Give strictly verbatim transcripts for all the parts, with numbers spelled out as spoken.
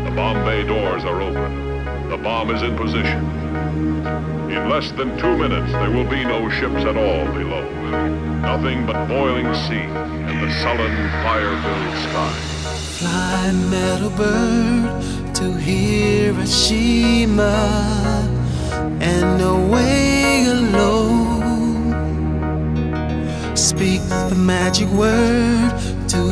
The bomb bay doors are open. The bomb is in position. In less than two minutes, there will be no ships at all below. Nothing but boiling sea and the sullen, fire-filled sky. Fly, metal bird, to Hiroshima and away alone. Speak the magic word to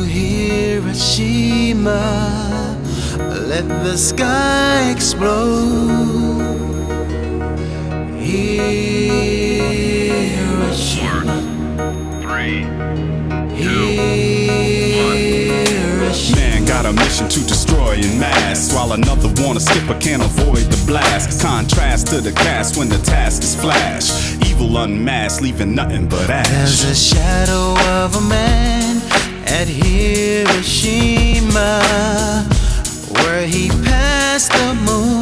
Hiroshima. Let the sky explode. Hiroshima. Three, Hiroshima. Man got a mission to destroy in mass, while another wanna skip but can't avoid the blast. Contrast to the cast when the task is flash. Evil unmasked, leaving nothing but ash. There's a shadow of a man at Hiroshima, where he passed the moon.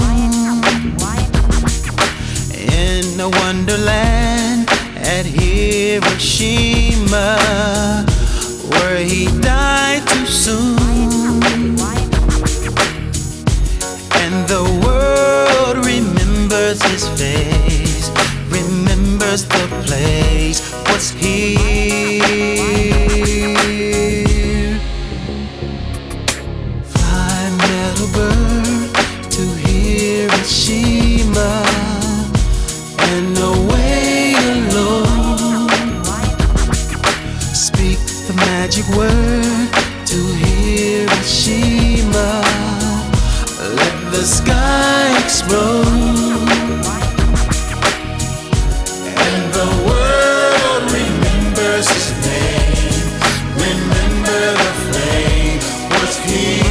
In a wonderland at Hiroshima, where he died too soon. And the world remembers his face, remembers the place was here. Fly, metal bird, to Hiroshima and away alone. Speak the magic word to Hiroshima. Let the sky explode. And the world remembers his name. Remember the flame was here.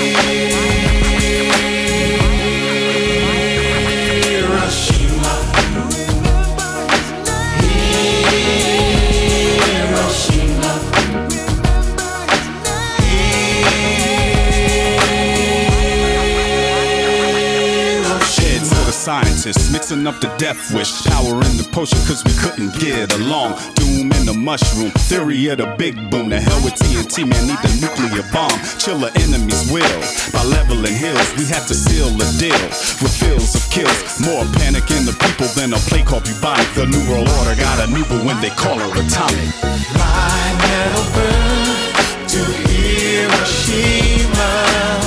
Scientists mixing up the death wish, power in the potion cause we couldn't get along. Doom in the mushroom, theory of the big boom. The hell with T N T, man, need the nuclear bomb. Chill the enemy's will, by leveling hills we had to seal the deal. With fields of kills, more panic in the people than a play called bubonic. The New World Order got a new but when they call her atomic. Fly, metal bird, to Hiroshima